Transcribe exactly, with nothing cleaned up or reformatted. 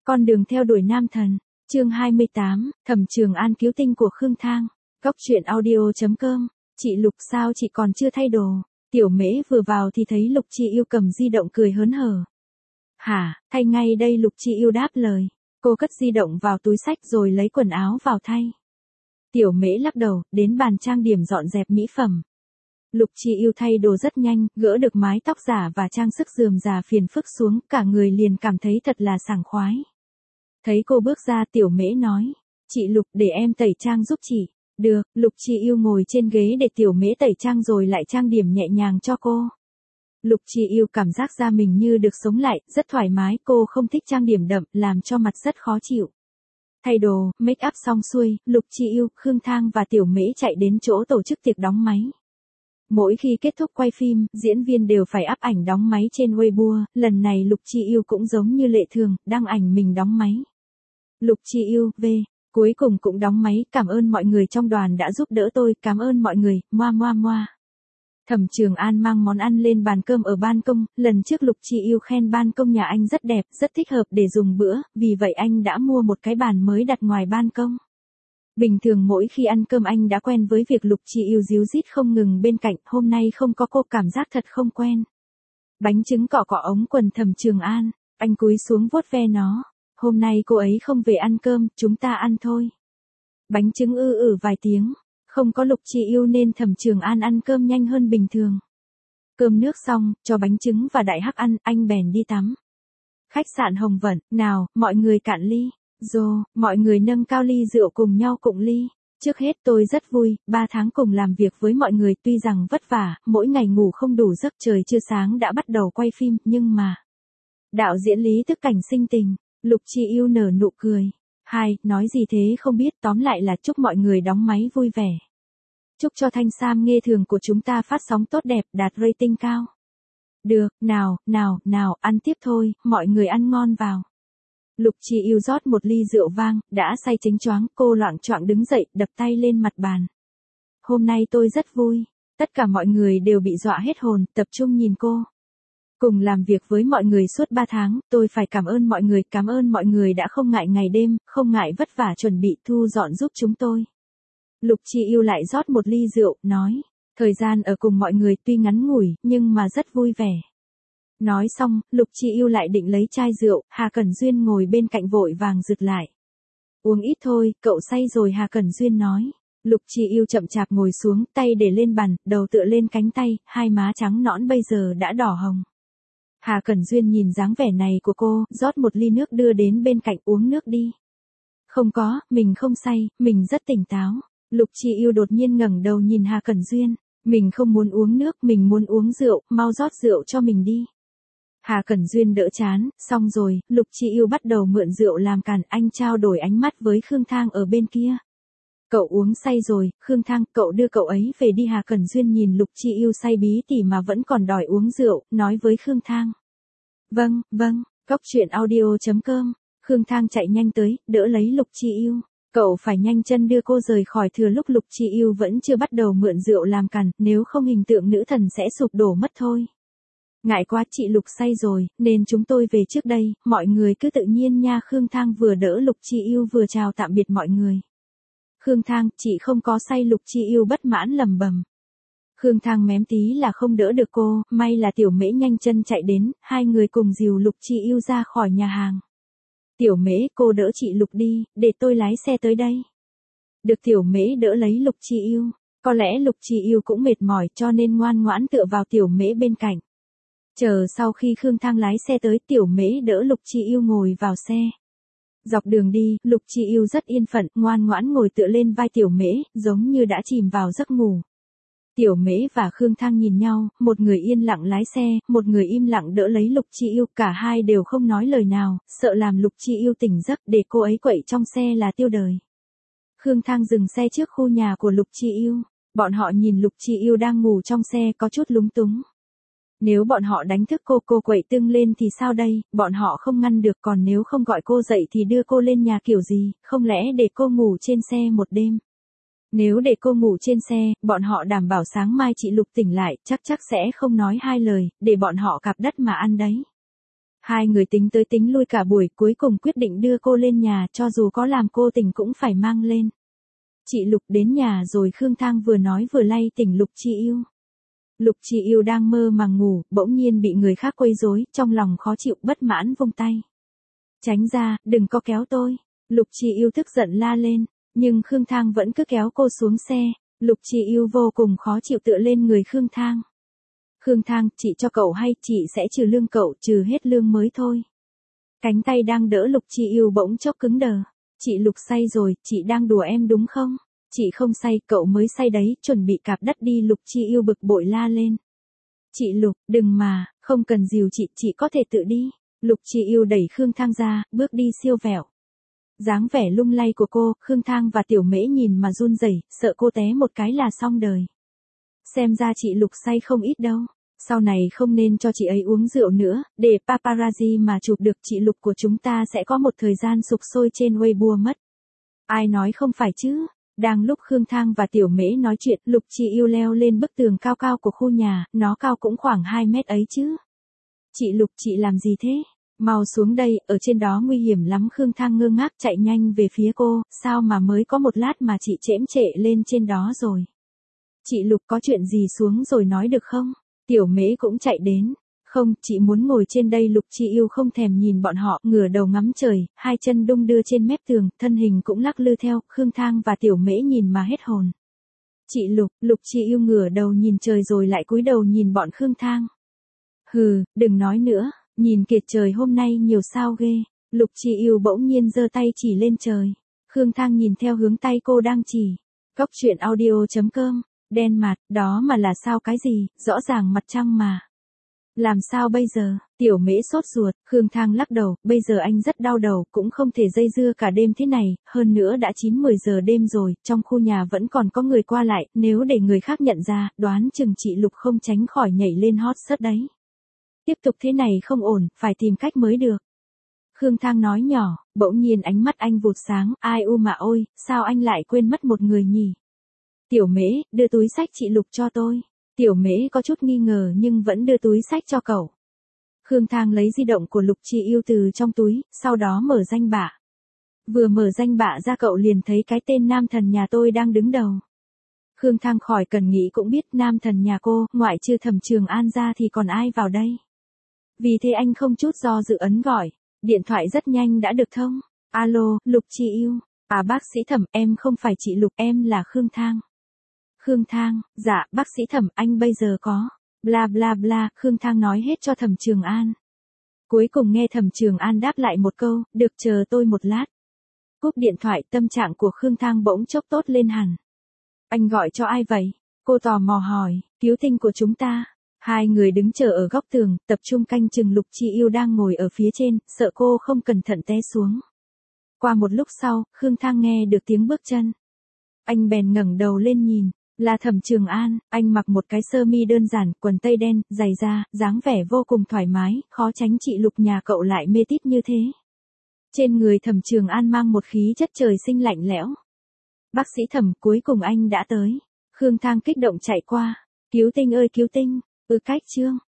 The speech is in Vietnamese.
Con đường theo đuổi nam thần, chương hai mươi tám, Thẩm Trường An cứu tinh của Khương Thang. Góc truyện audio chấm com. Chị Lục sao chị còn chưa thay đồ? Tiểu Mễ vừa vào thì thấy Lục Chi Yêu cầm di động cười hớn hở. Hả, thay ngay đây. Lục Chi Yêu đáp lời. Cô cất di động vào túi xách rồi lấy quần áo vào thay. Tiểu Mễ lắc đầu, đến bàn trang điểm dọn dẹp mỹ phẩm. Lục Chi Yêu thay đồ rất nhanh, gỡ được mái tóc giả và trang sức rườm rà phiền phức xuống, cả người liền cảm thấy thật là sảng khoái. Thấy cô bước ra, Tiểu Mễ nói, chị Lục, để em tẩy trang giúp chị. Được. Lục Chi Yêu ngồi trên ghế để Tiểu Mễ tẩy trang rồi lại trang điểm nhẹ nhàng cho cô. Lục Chi Yêu cảm giác da mình như được sống lại, rất thoải mái, cô không thích trang điểm đậm, làm cho mặt rất khó chịu. Thay đồ, make up xong xuôi, Lục Chi Yêu, Khương Thang và Tiểu Mễ chạy đến chỗ tổ chức tiệc đóng máy. Mỗi khi kết thúc quay phim, diễn viên đều phải up ảnh đóng máy trên Weibo, lần này Lục Chi Yêu cũng giống như lệ thường, đăng ảnh mình đóng máy. Lục Chi Yêu, về, cuối cùng cũng đóng máy, cảm ơn mọi người trong đoàn đã giúp đỡ tôi, cảm ơn mọi người, moa moa moa. Thẩm Trường An mang món ăn lên bàn cơm ở ban công, lần trước Lục Chi Yêu khen ban công nhà anh rất đẹp, rất thích hợp để dùng bữa, vì vậy anh đã mua một cái bàn mới đặt ngoài ban công. Bình thường mỗi khi ăn cơm anh đã quen với việc Lục Chi Yêu díu dít không ngừng bên cạnh, hôm nay không có cô cảm giác thật không quen. Bánh trứng cọ cọ ống quần Thẩm Trường An, anh cúi xuống vuốt ve nó. Hôm nay cô ấy không về ăn cơm, chúng ta ăn thôi. Bánh trứng ư ử vài tiếng, không có Lục Chi Yêu nên Thẩm Trường An ăn cơm nhanh hơn bình thường. Cơm nước xong, cho bánh trứng và đại hắc ăn, anh bèn đi tắm. Khách sạn Hồng Vẩn, nào, mọi người cạn ly. Dô, mọi người nâng cao ly rượu cùng nhau cụng ly. Trước hết tôi rất vui, ba tháng cùng làm việc với mọi người tuy rằng vất vả, mỗi ngày ngủ không đủ giấc, trời chưa sáng đã bắt đầu quay phim, nhưng mà... Đạo diễn Lý Tức Cảnh sinh tình, Lục Chi Yêu nở nụ cười. Hai, nói gì thế không biết, tóm lại là chúc mọi người đóng máy vui vẻ. Chúc cho Thanh Sam Nghê Thường của chúng ta phát sóng tốt đẹp, đạt rating cao. Được, nào, nào, nào, ăn tiếp thôi, mọi người ăn ngon vào. Lục Chi Yêu rót một ly rượu vang, đã say chánh choáng, cô loạng choạng đứng dậy, đập tay lên mặt bàn. Hôm nay tôi rất vui, tất cả mọi người đều bị dọa hết hồn, tập trung nhìn cô. Cùng làm việc với mọi người suốt ba tháng, tôi phải cảm ơn mọi người, cảm ơn mọi người đã không ngại ngày đêm, không ngại vất vả chuẩn bị thu dọn giúp chúng tôi. Lục Chi Yêu lại rót một ly rượu, nói, thời gian ở cùng mọi người tuy ngắn ngủi, nhưng mà rất vui vẻ. Nói xong, Lục Chi Yêu lại định lấy chai rượu, Hà Cẩn Duyên ngồi bên cạnh vội vàng rụt lại. Uống ít thôi, cậu say rồi, Hà Cẩn Duyên nói. Lục Chi Yêu chậm chạp ngồi xuống, tay để lên bàn, đầu tựa lên cánh tay, hai má trắng nõn bây giờ đã đỏ hồng. Hà Cẩn Duyên nhìn dáng vẻ này của cô, rót một ly nước đưa đến bên cạnh, uống nước đi. Không có, mình không say, mình rất tỉnh táo. Lục Chi Yêu đột nhiên ngẩng đầu nhìn Hà Cẩn Duyên, mình không muốn uống nước, mình muốn uống rượu, mau rót rượu cho mình đi. Hà Cẩn Duyên đỡ chán, xong rồi, Lục Chi Yêu bắt đầu mượn rượu làm càn, anh trao đổi ánh mắt với Khương Thang ở bên kia. Cậu uống say rồi, Khương Thang, cậu đưa cậu ấy về đi. Hà Cẩn Duyên nhìn Lục Chi Yêu say bí tỉ mà vẫn còn đòi uống rượu, nói với Khương Thang. Vâng, vâng, góc truyện audio chấm com. Khương Thang chạy nhanh tới, đỡ lấy Lục Chi Yêu. Cậu phải nhanh chân đưa cô rời khỏi thừa lúc Lục Chi Yêu vẫn chưa bắt đầu mượn rượu làm càn, nếu không hình tượng nữ thần sẽ sụp đổ mất thôi. Ngại quá, chị Lục say rồi, nên chúng tôi về trước đây, mọi người cứ tự nhiên nha. Khương Thang vừa đỡ Lục Chi Yêu vừa chào tạm biệt mọi người. Khương Thang, chị không có say. Lục Chi Yêu bất mãn lầm bầm. Khương Thang mém tí là không đỡ được cô, may là Tiểu Mễ nhanh chân chạy đến, hai người cùng dìu Lục Chi Yêu ra khỏi nhà hàng. Tiểu Mễ, cô đỡ chị Lục đi, để tôi lái xe tới đây. Được. Tiểu Mễ đỡ lấy Lục Chi Yêu, có lẽ Lục Chi Yêu cũng mệt mỏi cho nên ngoan ngoãn tựa vào Tiểu Mễ bên cạnh. Chờ sau khi Khương Thang lái xe tới, Tiểu Mễ đỡ Lục Chi Yêu ngồi vào xe. Dọc đường đi, Lục Chi Yêu rất yên phận, ngoan ngoãn ngồi tựa lên vai Tiểu Mễ, giống như đã chìm vào giấc ngủ. Tiểu Mễ và Khương Thang nhìn nhau, một người yên lặng lái xe, một người im lặng đỡ lấy Lục Chi Yêu, cả hai đều không nói lời nào, sợ làm Lục Chi Yêu tỉnh giấc, để cô ấy quậy trong xe là tiêu đời. Khương Thang dừng xe trước khu nhà của Lục Chi Yêu, bọn họ nhìn Lục Chi Yêu đang ngủ trong xe có chút lúng túng. Nếu bọn họ đánh thức cô, cô quậy tưng lên thì sao đây, bọn họ không ngăn được, còn nếu không gọi cô dậy thì đưa cô lên nhà kiểu gì, không lẽ để cô ngủ trên xe một đêm. Nếu để cô ngủ trên xe, bọn họ đảm bảo sáng mai chị Lục tỉnh lại, chắc chắc sẽ không nói hai lời, để bọn họ cạp đất mà ăn đấy. Hai người tính tới tính lui cả buổi, cuối cùng quyết định đưa cô lên nhà, cho dù có làm cô tỉnh cũng phải mang lên. Chị Lục đến nhà rồi, Khương Thang vừa nói vừa lay tỉnh Lục Chi Yêu. Lục Chi Yêu đang mơ màng ngủ, bỗng nhiên bị người khác quấy rối, trong lòng khó chịu bất mãn vung tay. Tránh ra, đừng có kéo tôi. Lục Chi Yêu tức giận la lên, nhưng Khương Thang vẫn cứ kéo cô xuống xe. Lục Chi Yêu vô cùng khó chịu tựa lên người Khương Thang. Khương Thang, chị cho cậu hay chị sẽ trừ lương cậu, trừ hết lương mới thôi. Cánh tay đang đỡ Lục Chi Yêu bỗng chốc cứng đờ. Chị Lục say rồi, chị đang đùa em đúng không? Chị không say, cậu mới say đấy, chuẩn bị cạp đất đi. Lục Chi Yêu bực bội la lên. Chị Lục, đừng mà, không cần dìu chị, chị có thể tự đi. Lục Chi Yêu đẩy Khương Thang ra, bước đi siêu vẹo. Dáng vẻ lung lay của cô, Khương Thang và Tiểu Mễ nhìn mà run rẩy, sợ cô té một cái là xong đời. Xem ra chị Lục say không ít đâu. Sau này không nên cho chị ấy uống rượu nữa, để paparazzi mà chụp được chị Lục của chúng ta sẽ có một thời gian sục sôi trên Weibo mất. Ai nói không phải chứ? Đang lúc Khương Thang và Tiểu Mễ nói chuyện, Lục Chi Yêu leo lên bức tường cao cao của khu nhà, nó cao cũng khoảng hai mét ấy chứ. Chị Lục, chị làm gì thế? Mau xuống đây, ở trên đó nguy hiểm lắm. Khương Thang ngơ ngác chạy nhanh về phía cô, sao mà mới có một lát mà chị chễm trệ lên trên đó rồi. Chị Lục, có chuyện gì xuống rồi nói được không? Tiểu Mễ cũng chạy đến. Không, chị muốn ngồi trên đây. Lục Chi Yêu không thèm nhìn bọn họ, ngửa đầu ngắm trời, hai chân đung đưa trên mép tường, thân hình cũng lắc lư theo. Khương Thang và Tiểu Mễ nhìn mà hết hồn. Chị Lục, Lục Chi Yêu ngửa đầu nhìn trời rồi lại cúi đầu nhìn bọn Khương Thang. Hừ, đừng nói nữa, nhìn kìa trời hôm nay nhiều sao ghê. Lục Chi Yêu bỗng nhiên giơ tay chỉ lên trời. Khương Thang nhìn theo hướng tay cô đang chỉ. Góc truyện audio chấm com. Đen mặt, đó mà là sao cái gì, rõ ràng mặt trăng mà. Làm sao bây giờ? Tiểu Mễ sốt ruột. Khương Thang lắc đầu, bây giờ anh rất đau đầu, cũng không thể dây dưa cả đêm thế này, hơn nữa đã chín mười giờ đêm rồi, trong khu nhà vẫn còn có người qua lại, nếu để người khác nhận ra, đoán chừng chị Lục không tránh khỏi nhảy lên hot search đấy. Tiếp tục thế này không ổn, phải tìm cách mới được. Khương Thang nói nhỏ, bỗng nhiên ánh mắt anh vụt sáng, ai u mà ôi, sao anh lại quên mất một người nhỉ? Tiểu Mễ, đưa túi sách chị Lục cho tôi. Tiểu Mễ có chút nghi ngờ nhưng vẫn đưa túi sách cho cậu. Khương Thang lấy di động của Lục Chi Yêu từ trong túi, sau đó mở danh bạ. Vừa mở danh bạ ra cậu liền thấy cái tên nam thần nhà tôi đang đứng đầu. Khương Thang khỏi cần nghĩ cũng biết nam thần nhà cô, ngoại trừ Thẩm Trường An ra thì còn ai vào đây. Vì thế anh không chút do dự ấn gọi. Điện thoại rất nhanh đã được thông. Alo, Lục Chi Yêu. À bác sĩ Thẩm, em không phải chị Lục, em là Khương Thang. Khương Thang, dạ, bác sĩ Thẩm, anh bây giờ có. Bla bla bla, Khương Thang nói hết cho Thẩm Trường An. Cuối cùng nghe Thẩm Trường An đáp lại một câu, được chờ tôi một lát. Cúp điện thoại, tâm trạng của Khương Thang bỗng chốc tốt lên hẳn. Anh gọi cho ai vậy? Cô tò mò hỏi, cứu tinh của chúng ta. Hai người đứng chờ ở góc tường, tập trung canh chừng Lục Chi Yêu đang ngồi ở phía trên, sợ cô không cẩn thận té xuống. Qua một lúc sau, Khương Thang nghe được tiếng bước chân. Anh bèn ngẩng đầu lên nhìn, là Thẩm Trường An, anh mặc một cái sơ mi đơn giản, quần tây đen, giày da, dáng vẻ vô cùng thoải mái, khó tránh chị Lục nhà cậu lại mê tít như thế. Trên người Thẩm Trường An mang một khí chất trời sinh lạnh lẽo. Bác sĩ Thẩm, cuối cùng anh đã tới. Khương Thang kích động chạy qua. Cứu tinh ơi cứu tinh, ư cách chương.